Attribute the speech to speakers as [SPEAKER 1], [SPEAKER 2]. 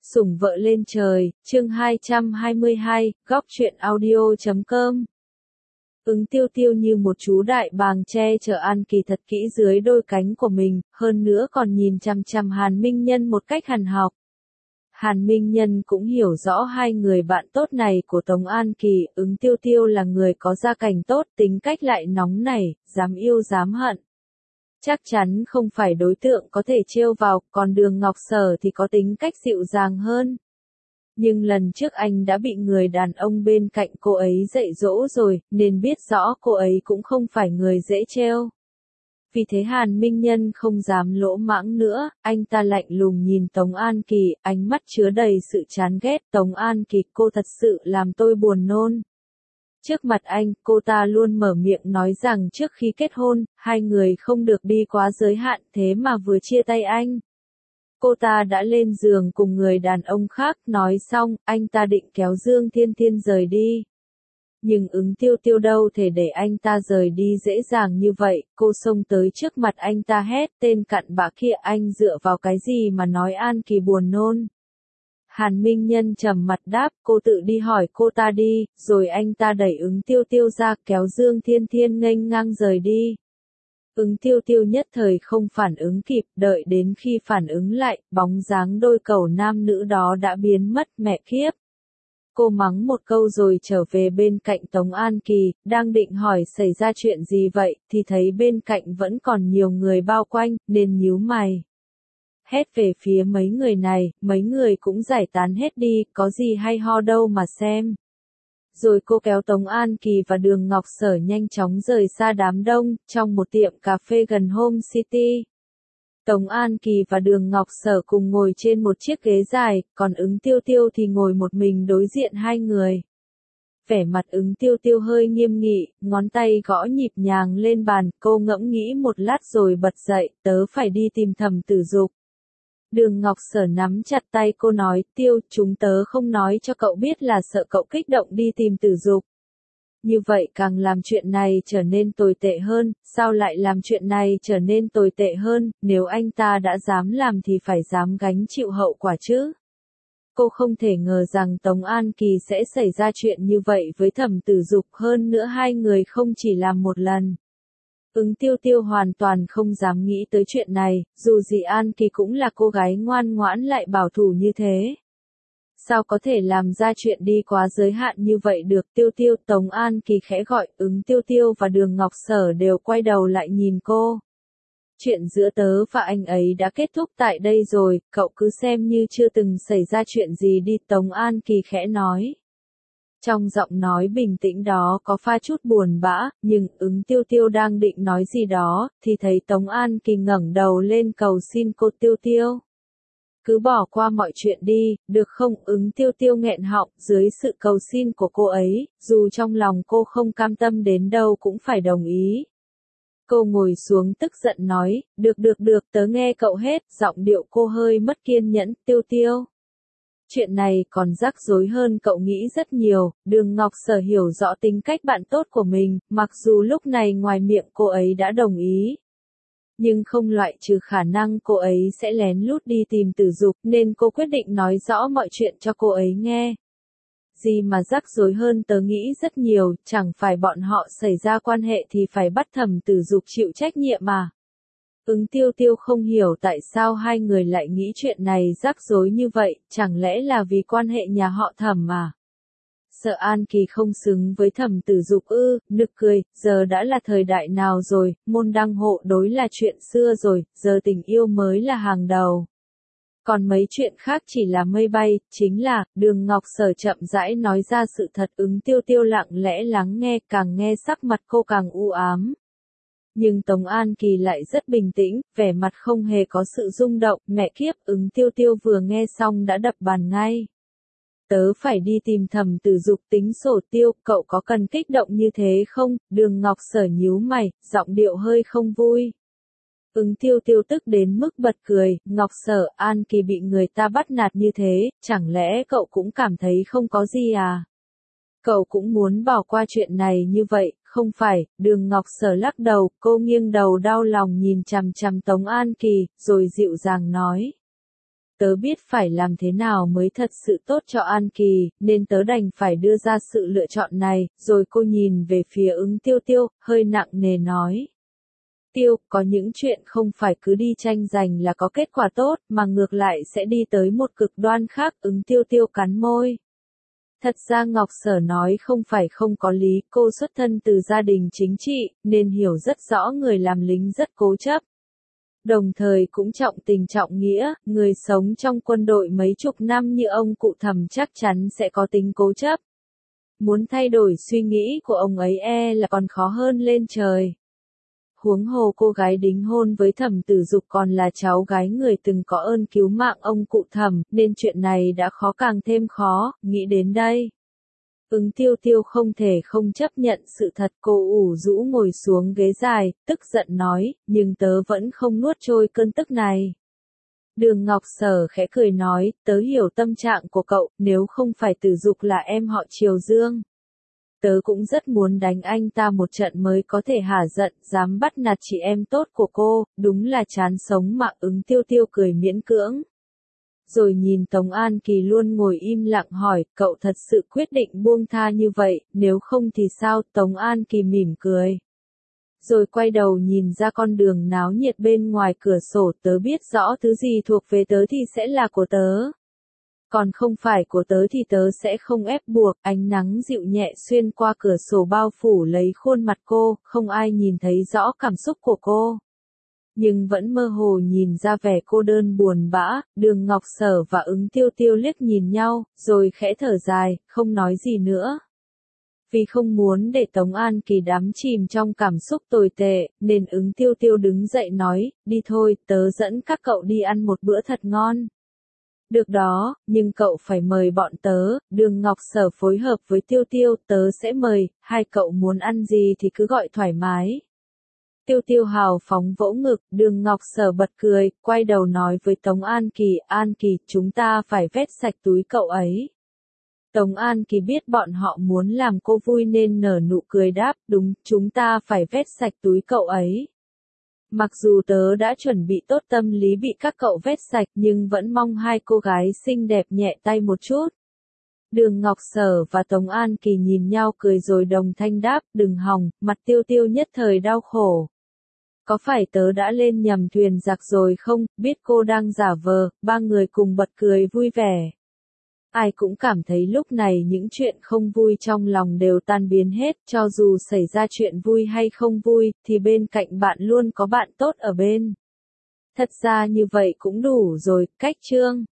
[SPEAKER 1] Sủng vợ lên trời, chương 222, góc truyện audio.com. Ứng Tiêu Tiêu như một chú đại bàng che chở An Kỳ thật kỹ dưới đôi cánh của mình, hơn nữa còn nhìn chằm chằm Hàn Minh Nhân một cách hằn học. Hàn Minh Nhân cũng hiểu rõ hai người bạn tốt này của Tống An Kỳ, Ứng Tiêu Tiêu là người có gia cảnh tốt, tính cách lại nóng nảy, dám yêu dám hận. Chắc chắn không phải đối tượng có thể trêu vào, còn Đường Ngọc Sở thì có tính cách dịu dàng hơn. Nhưng lần trước anh đã bị người đàn ông bên cạnh cô ấy dạy dỗ rồi, nên biết rõ cô ấy cũng không phải người dễ trêu. Vì thế Hàn Minh Nhân không dám lỗ mãng nữa, anh ta lạnh lùng nhìn Tống An Kỳ, ánh mắt chứa đầy sự chán ghét. Tống An Kỳ, cô thật sự làm tôi buồn nôn. Trước mặt anh, cô ta luôn mở miệng nói rằng trước khi kết hôn, hai người không được đi quá giới hạn, thế mà vừa chia tay anh. Cô ta đã lên giường cùng người đàn ông khác, nói xong, anh ta định kéo Dương Thiên Thiên rời đi. Nhưng Ứng Tiêu Tiêu đâu thể để anh ta rời đi dễ dàng như vậy, cô xông tới trước mặt anh ta hét, tên cặn bã kia, anh dựa vào cái gì mà nói An Kỳ buồn nôn. Hàn Minh Nhân trầm mặt đáp, cô tự đi hỏi cô ta đi, rồi anh ta đẩy Ứng Tiêu Tiêu ra, kéo Dương Thiên Thiên nghênh ngang rời đi. Ứng Tiêu Tiêu nhất thời không phản ứng kịp, đợi đến khi phản ứng lại, bóng dáng đôi cầu nam nữ đó đã biến mất. Mẹ kiếp. Cô mắng một câu rồi trở về bên cạnh Tống An Kỳ, đang định hỏi xảy ra chuyện gì vậy, thì thấy bên cạnh vẫn còn nhiều người bao quanh, nên nhíu mày. Hét về phía mấy người này, mấy người cũng giải tán hết đi, có gì hay ho đâu mà xem. Rồi cô kéo Tống An Kỳ và Đường Ngọc Sở nhanh chóng rời xa đám đông, trong một tiệm cà phê gần Home City. Tống An Kỳ và Đường Ngọc Sở cùng ngồi trên một chiếc ghế dài, còn Ứng Tiêu Tiêu thì ngồi một mình đối diện hai người. Vẻ mặt Ứng Tiêu Tiêu hơi nghiêm nghị, ngón tay gõ nhịp nhàng lên bàn, cô ngẫm nghĩ một lát rồi bật dậy, tớ phải đi tìm Thẩm Tử Dục. Đường Ngọc Sở nắm chặt tay cô nói, Tiêu, chúng tớ không nói cho cậu biết là sợ cậu kích động đi tìm Tử Dục. Như vậy càng làm chuyện này trở nên tồi tệ hơn, sao lại làm chuyện này trở nên tồi tệ hơn, nếu anh ta đã dám làm thì phải dám gánh chịu hậu quả chứ. Cô không thể ngờ rằng Tống An Kỳ sẽ xảy ra chuyện như vậy với Thẩm Tử Dục, hơn nữa hai người không chỉ làm một lần. Ứng Tiêu Tiêu hoàn toàn không dám nghĩ tới chuyện này, dù gì An Kỳ cũng là cô gái ngoan ngoãn lại bảo thủ như thế. Sao có thể làm ra chuyện đi quá giới hạn như vậy được. Tiêu Tiêu. Tống An Kỳ khẽ gọi, Ứng Tiêu Tiêu và Đường Ngọc Sở đều quay đầu lại nhìn cô. Chuyện giữa tớ và anh ấy đã kết thúc tại đây rồi, cậu cứ xem như chưa từng xảy ra chuyện gì đi. Tống An Kỳ khẽ nói. Trong giọng nói bình tĩnh đó có pha chút buồn bã, nhưng Ứng Tiêu Tiêu đang định nói gì đó, thì thấy Tống An Kỳ ngẩng đầu lên cầu xin cô. Tiêu Tiêu. Cứ bỏ qua mọi chuyện đi, được không? Ứng Tiêu Tiêu nghẹn họng, dưới sự cầu xin của cô ấy, dù trong lòng cô không cam tâm đến đâu cũng phải đồng ý. Cô ngồi xuống tức giận nói, được, tớ nghe cậu hết, giọng điệu cô hơi mất kiên nhẫn. Tiêu Tiêu. Chuyện này còn rắc rối hơn cậu nghĩ rất nhiều. Đường Ngọc Sở hiểu rõ tính cách bạn tốt của mình, mặc dù lúc này ngoài miệng cô ấy đã đồng ý. Nhưng không loại trừ khả năng cô ấy sẽ lén lút đi tìm Tử Dục, nên cô quyết định nói rõ mọi chuyện cho cô ấy nghe. Gì mà rắc rối hơn, tớ nghĩ rất nhiều, chẳng phải bọn họ xảy ra quan hệ thì phải bắt Thẩm Tử Dục chịu trách nhiệm mà. Ứng Tiêu Tiêu không hiểu tại sao hai người lại nghĩ chuyện này rắc rối như vậy, chẳng lẽ là vì quan hệ nhà họ Thẩm mà. Sợ An Kỳ không xứng với Thẩm Tử Dục ư? Nực cười, giờ đã là thời đại nào rồi, môn đăng hộ đối là chuyện xưa rồi, giờ tình yêu mới là hàng đầu. Còn mấy chuyện khác chỉ là mây bay, chính là, Đường Ngọc Sở chậm rãi nói ra sự thật. Ứng Tiêu Tiêu lặng lẽ lắng nghe, càng nghe sắc mặt cô càng u ám. Nhưng Tống An Kỳ lại rất bình tĩnh, vẻ mặt không hề có sự rung động. Mẹ kiếp, Ứng Tiêu Tiêu vừa nghe xong đã đập bàn ngay. Tớ phải đi tìm Thẩm Tử Dục tính sổ. Tiêu, cậu có cần kích động như thế không? Đường Ngọc Sở nhíu mày, giọng điệu hơi không vui. Ứng Tiêu Tiêu tức đến mức bật cười, Ngọc Sở, An Kỳ bị người ta bắt nạt như thế, chẳng lẽ cậu cũng cảm thấy không có gì à? Cậu cũng muốn bỏ qua chuyện này như vậy, không phải? Đường Ngọc Sở lắc đầu, cô nghiêng đầu đau lòng nhìn chằm chằm Tống An Kỳ, rồi dịu dàng nói. tớ biết phải làm thế nào mới thật sự tốt cho An Kỳ, nên tớ đành phải đưa ra sự lựa chọn này, rồi cô nhìn về phía Ứng Tiêu Tiêu, hơi nặng nề nói. Tiêu, có những chuyện không phải cứ đi tranh giành là có kết quả tốt, mà ngược lại sẽ đi tới một cực đoan khác. Ứng Tiêu Tiêu cắn môi. Thật ra Ngọc Sở nói không phải không có lý, cô xuất thân từ gia đình chính trị, nên hiểu rất rõ người làm lính rất cố chấp. Đồng thời cũng trọng tình trọng nghĩa, người sống trong quân đội mấy chục năm như ông cụ Thẩm chắc chắn sẽ có tính cố chấp. Muốn thay đổi suy nghĩ của ông ấy là còn khó hơn lên trời. Huống hồ cô gái đính hôn với Thẩm Tử Dục còn là cháu gái người từng có ơn cứu mạng ông cụ Thẩm, nên chuyện này đã khó càng thêm khó, nghĩ đến đây. Ứng Tiêu Tiêu không thể không chấp nhận sự thật, cô ủ rũ ngồi xuống ghế dài, tức giận nói, nhưng tớ vẫn không nuốt trôi cơn tức này. Đường Ngọc Sở khẽ cười nói, tớ hiểu tâm trạng của cậu, nếu không phải Tử Dục là em họ Triều Dương. Tớ cũng rất muốn đánh anh ta một trận mới có thể hả giận, dám bắt nạt chị em tốt của cô, đúng là chán sống mà. Ứng Tiêu Tiêu cười miễn cưỡng. Rồi nhìn Tống An Kỳ luôn ngồi im lặng hỏi, cậu thật sự quyết định buông tha như vậy, nếu không thì sao? Tống An Kỳ mỉm cười. Rồi quay đầu nhìn ra con đường náo nhiệt bên ngoài cửa sổ, tớ biết rõ thứ gì thuộc về tớ thì sẽ là của tớ. Còn không phải của tớ thì tớ sẽ không ép buộc. Ánh nắng dịu nhẹ xuyên qua cửa sổ bao phủ lấy khuôn mặt cô, không ai nhìn thấy rõ cảm xúc của cô. Nhưng vẫn mơ hồ nhìn ra vẻ cô đơn buồn bã. Đường Ngọc Sở và Ứng Tiêu Tiêu liếc nhìn nhau, rồi khẽ thở dài, không nói gì nữa. Vì không muốn để Tống An Kỳ đắm chìm trong cảm xúc tồi tệ, nên Ứng Tiêu Tiêu đứng dậy nói, đi thôi, tớ dẫn các cậu đi ăn một bữa thật ngon. Được đó, nhưng cậu phải mời bọn tớ. Đường Ngọc Sở phối hợp với Tiêu Tiêu, tớ sẽ mời, hai cậu muốn ăn gì thì cứ gọi thoải mái. Tiêu Tiêu hào phóng vỗ ngực, Đường Ngọc Sở bật cười, quay đầu nói với Tống An Kỳ, chúng ta phải vét sạch túi cậu ấy. Tống An Kỳ biết bọn họ muốn làm cô vui nên nở nụ cười đáp, đúng, chúng ta phải vét sạch túi cậu ấy. Mặc dù tớ đã chuẩn bị tốt tâm lý bị các cậu vét sạch nhưng vẫn mong hai cô gái xinh đẹp nhẹ tay một chút. Đường Ngọc Sở và Tống An Kỳ nhìn nhau cười rồi đồng thanh đáp, đừng hòng, mặt Tiêu Tiêu nhất thời đau khổ. Có phải tớ đã lên nhầm thuyền giặc rồi không? Biết cô đang giả vờ, ba người cùng bật cười vui vẻ. Ai cũng cảm thấy lúc này những chuyện không vui trong lòng đều tan biến hết, cho dù xảy ra chuyện vui hay không vui, thì bên cạnh bạn luôn có bạn tốt ở bên. Thật ra như vậy cũng đủ rồi. Cách chương